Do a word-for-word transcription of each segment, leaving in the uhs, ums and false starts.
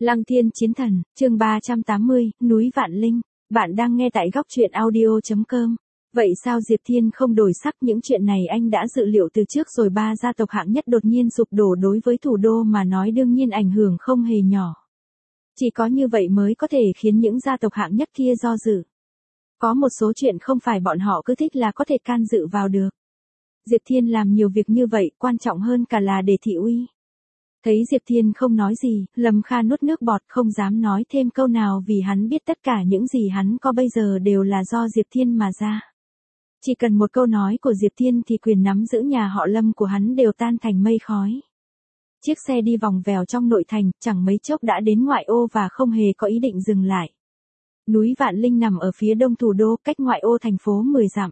Lăng Thiên Chiến Thần, chương ba trăm tám mươi, núi Vạn Linh. Bạn đang nghe tại góc truyện audio chấm com. Vậy sao Diệp Thiên không đổi sắc? Những chuyện này anh đã dự liệu từ trước rồi. Ba gia tộc hạng nhất đột nhiên sụp đổ đối với thủ đô mà nói đương nhiên ảnh hưởng không hề nhỏ. Chỉ có như vậy mới có thể khiến những gia tộc hạng nhất kia do dự. Có một số chuyện không phải bọn họ cứ thích là có thể can dự vào được. Diệp Thiên làm nhiều việc như vậy, quan trọng hơn cả là để thị uy. Thấy Diệp Thiên không nói gì, Lâm Kha nuốt nước bọt không dám nói thêm câu nào vì hắn biết tất cả những gì hắn có bây giờ đều là do Diệp Thiên mà ra. Chỉ cần một câu nói của Diệp Thiên thì quyền nắm giữ nhà họ Lâm của hắn đều tan thành mây khói. Chiếc xe đi vòng vèo trong nội thành, chẳng mấy chốc đã đến ngoại ô và không hề có ý định dừng lại. Núi Vạn Linh nằm ở phía đông thủ đô, cách ngoại ô thành phố mười dặm.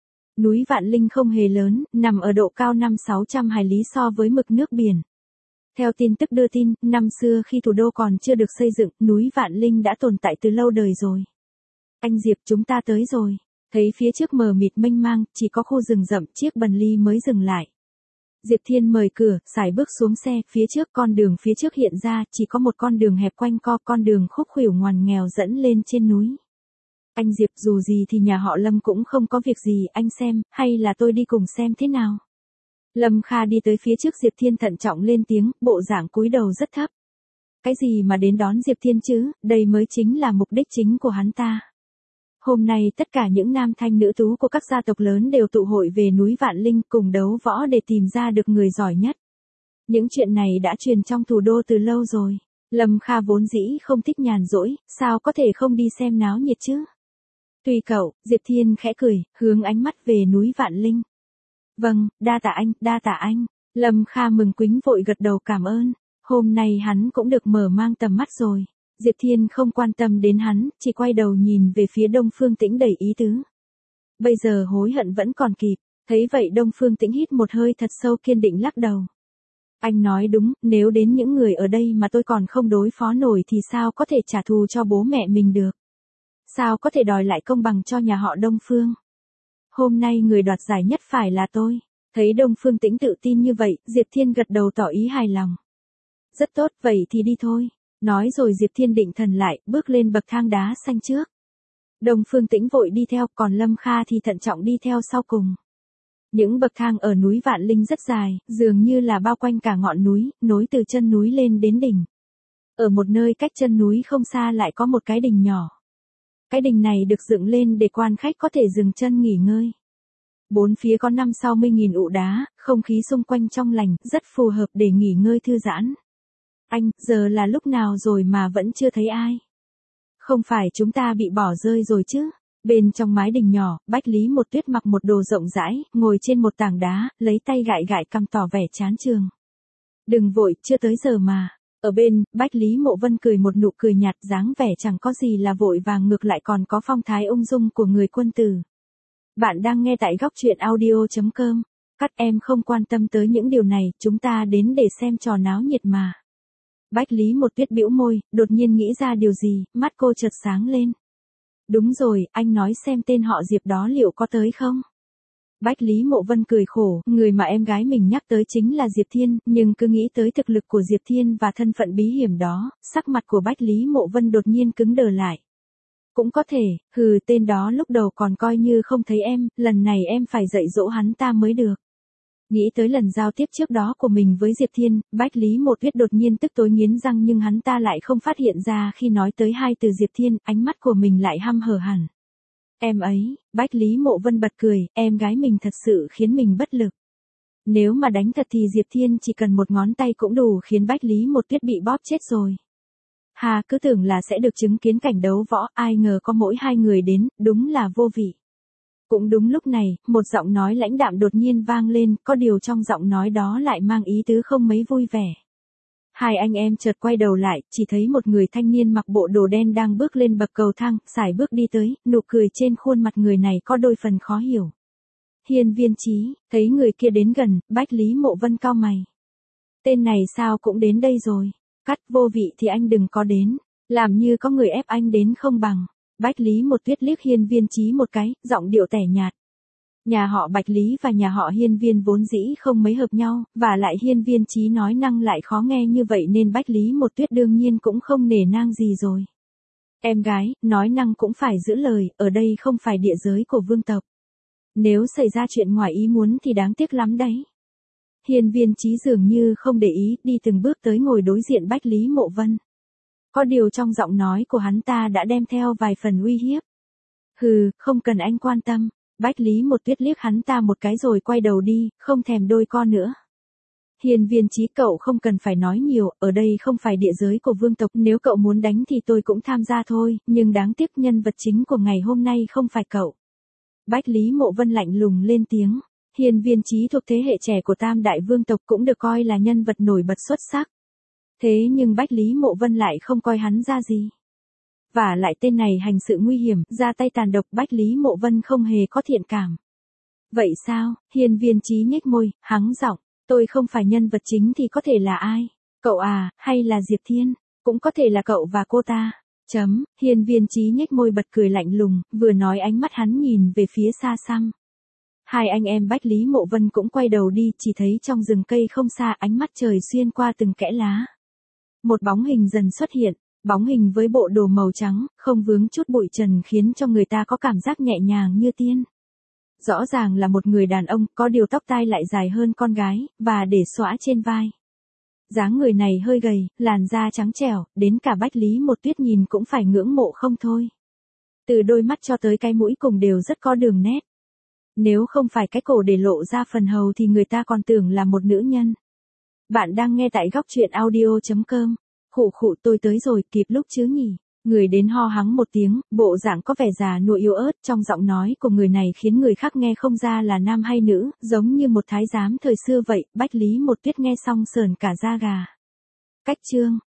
Núi Vạn Linh không hề lớn, nằm ở độ cao năm sáu trăm hải lý so với mực nước biển. Theo tin tức đưa tin, năm xưa khi thủ đô còn chưa được xây dựng, núi Vạn Linh đã tồn tại từ lâu đời rồi. Anh Diệp, chúng ta tới rồi. Thấy phía trước mờ mịt mênh mang, chỉ có khu rừng rậm, chiếc bần ly mới dừng lại. Diệp Thiên mời cửa, sải bước xuống xe, phía trước con đường phía trước hiện ra, chỉ có một con đường hẹp quanh co, con đường khúc khuỷu ngoằn nghèo dẫn lên trên núi. Anh Diệp, dù gì thì nhà họ Lâm cũng không có việc gì, anh xem, hay là tôi đi cùng xem thế nào? Lâm Kha đi tới phía trước Diệp Thiên thận trọng lên tiếng, bộ dạng cúi đầu rất thấp. Cái gì mà đến đón Diệp Thiên chứ, đây mới chính là mục đích chính của hắn ta. Hôm nay tất cả những nam thanh nữ tú của các gia tộc lớn đều tụ hội về núi Vạn Linh cùng đấu võ để tìm ra được người giỏi nhất. Những chuyện này đã truyền trong thủ đô từ lâu rồi. Lâm Kha vốn dĩ không thích nhàn rỗi, sao có thể không đi xem náo nhiệt chứ? Tùy cậu, Diệp Thiên khẽ cười, hướng ánh mắt về núi Vạn Linh. Vâng, đa tạ anh, đa tạ anh. Lâm Kha mừng quính vội gật đầu cảm ơn. Hôm nay hắn cũng được mở mang tầm mắt rồi. Diệp Thiên không quan tâm đến hắn, chỉ quay đầu nhìn về phía Đông Phương Tĩnh đầy ý tứ. Bây giờ hối hận vẫn còn kịp. Thấy vậy Đông Phương Tĩnh hít một hơi thật sâu kiên định lắc đầu. Anh nói đúng, nếu đến những người ở đây mà tôi còn không đối phó nổi thì sao có thể trả thù cho bố mẹ mình được? Sao có thể đòi lại công bằng cho nhà họ Đông Phương? Hôm nay người đoạt giải nhất phải là tôi. Thấy Đông Phương Tĩnh tự tin như vậy, Diệp Thiên gật đầu tỏ ý hài lòng. Rất tốt, vậy thì đi thôi. Nói rồi Diệp Thiên định thần lại, bước lên bậc thang đá xanh trước. Đông Phương Tĩnh vội đi theo, còn Lâm Kha thì thận trọng đi theo sau cùng. Những bậc thang ở núi Vạn Linh rất dài, dường như là bao quanh cả ngọn núi, nối từ chân núi lên đến đỉnh. Ở một nơi cách chân núi không xa lại có một cái đình nhỏ. Cái đình này được dựng lên để quan khách có thể dừng chân nghỉ ngơi. Bốn phía có năm sáu mươi nghìn ụ đá, không khí xung quanh trong lành, rất phù hợp để nghỉ ngơi thư giãn. Anh, giờ là lúc nào rồi mà vẫn chưa thấy ai? Không phải chúng ta bị bỏ rơi rồi chứ? Bên trong mái đình nhỏ, Bách Lý Một Tuyết mặc một đồ rộng rãi, ngồi trên một tảng đá, lấy tay gãi gãi cằm tỏ vẻ chán chường. Đừng vội, chưa tới giờ mà. Ở bên, Bách Lý Mộ Vân cười một nụ cười nhạt, dáng vẻ chẳng có gì là vội vàng, ngược lại còn có phong thái ung dung của người quân tử. Bạn đang nghe tại góc truyện audio chấm com. Các em không quan tâm tới những điều này, chúng ta đến để xem trò náo nhiệt mà. Bách Lý Một Tuyết bĩu môi, đột nhiên nghĩ ra điều gì, mắt cô chợt sáng lên. Đúng rồi, anh nói xem tên họ Diệp đó liệu có tới không? Bách Lý Mộ Vân cười khổ, người mà em gái mình nhắc tới chính là Diệp Thiên, nhưng cứ nghĩ tới thực lực của Diệp Thiên và thân phận bí hiểm đó, sắc mặt của Bách Lý Mộ Vân đột nhiên cứng đờ lại. Cũng có thể, hừ, tên đó lúc đầu còn coi như không thấy em, lần này em phải dạy dỗ hắn ta mới được. Nghĩ tới lần giao tiếp trước đó của mình với Diệp Thiên, Bách Lý Một Tuyết đột nhiên tức tối nghiến răng, nhưng hắn ta lại không phát hiện ra khi nói tới hai từ Diệp Thiên, ánh mắt của mình lại hăm hở hẳn. Em ấy, Bách Lý Mộ Vân bật cười, em gái mình thật sự khiến mình bất lực. Nếu mà đánh thật thì Diệp Thiên chỉ cần một ngón tay cũng đủ khiến Bách Lý Một Tuyết bị bóp chết rồi. Hà, cứ tưởng là sẽ được chứng kiến cảnh đấu võ, ai ngờ có mỗi hai người đến, đúng là vô vị. Cũng đúng lúc này, một giọng nói lãnh đạm đột nhiên vang lên, có điều trong giọng nói đó lại mang ý tứ không mấy vui vẻ. Hai anh em chợt quay đầu lại, chỉ thấy một người thanh niên mặc bộ đồ đen đang bước lên bậc cầu thang, sải bước đi tới, nụ cười trên khuôn mặt người này có đôi phần khó hiểu. Hiên Viên Chí, thấy người kia đến gần, Bách Lý Mộ Vân cau mày. Tên này sao cũng đến đây rồi? Cắt, vô vị thì anh đừng có đến, làm như có người ép anh đến không bằng. Bách Lý Một Tuyết liếc Hiên Viên Chí một cái, giọng điệu tẻ nhạt. Nhà họ Bạch Lý và nhà họ Hiên Viên vốn dĩ không mấy hợp nhau, và lại Hiên Viên Chí nói năng lại khó nghe như vậy nên Bách Lý Một Tuyết đương nhiên cũng không nể nang gì rồi. Em gái, nói năng cũng phải giữ lời, ở đây không phải địa giới của vương tộc. Nếu xảy ra chuyện ngoài ý muốn thì đáng tiếc lắm đấy. Hiên Viên Chí dường như không để ý, đi từng bước tới ngồi đối diện Bách Lý Mộ Vân. Có điều trong giọng nói của hắn ta đã đem theo vài phần uy hiếp. Hừ, không cần anh quan tâm. Bách Lý Một Tuyết liếc hắn ta một cái rồi quay đầu đi, không thèm đôi co nữa. Hiên Viên Chí, cậu không cần phải nói nhiều, ở đây không phải địa giới của vương tộc, nếu cậu muốn đánh thì tôi cũng tham gia thôi, nhưng đáng tiếc nhân vật chính của ngày hôm nay không phải cậu. Bách Lý Mộ Vân lạnh lùng lên tiếng. Hiên Viên Chí thuộc thế hệ trẻ của Tam Đại Vương tộc, cũng được coi là nhân vật nổi bật xuất sắc. Thế nhưng Bách Lý Mộ Vân lại không coi hắn ra gì. Và lại tên này hành sự nguy hiểm, ra tay tàn độc, Bách Lý Mộ Vân không hề có thiện cảm. Vậy sao? Hiên Viên Chí nhếch môi, hắng giọng, tôi không phải nhân vật chính thì có thể là ai? Cậu à, hay là Diệp Thiên? Cũng có thể là cậu và cô ta. Chấm, Hiên Viên Chí nhếch môi bật cười lạnh lùng, vừa nói ánh mắt hắn nhìn về phía xa xăm. Hai anh em Bách Lý Mộ Vân cũng quay đầu đi, chỉ thấy trong rừng cây không xa, ánh mắt trời xuyên qua từng kẽ lá. Một bóng hình dần xuất hiện, bóng hình với bộ đồ màu trắng, không vướng chút bụi trần khiến cho người ta có cảm giác nhẹ nhàng như tiên. Rõ ràng là một người đàn ông, có điều tóc tai lại dài hơn con gái, và để xõa trên vai. Dáng người này hơi gầy, làn da trắng trẻo, đến cả Bách Lý Một Tuyết nhìn cũng phải ngưỡng mộ không thôi. Từ đôi mắt cho tới cái mũi cùng đều rất có đường nét. Nếu không phải cái cổ để lộ ra phần hầu thì người ta còn tưởng là một nữ nhân. Bạn đang nghe tại góc truyện audio chấm com. Khụ khụ, tôi tới rồi, kịp lúc chứ nhỉ? Người đến ho hắng một tiếng, bộ dạng có vẻ già nua yếu ớt, trong giọng nói của người này khiến người khác nghe không ra là nam hay nữ, giống như một thái giám thời xưa vậy. Bách Lý Một Tuyết nghe xong sờn cả da gà. Cách chương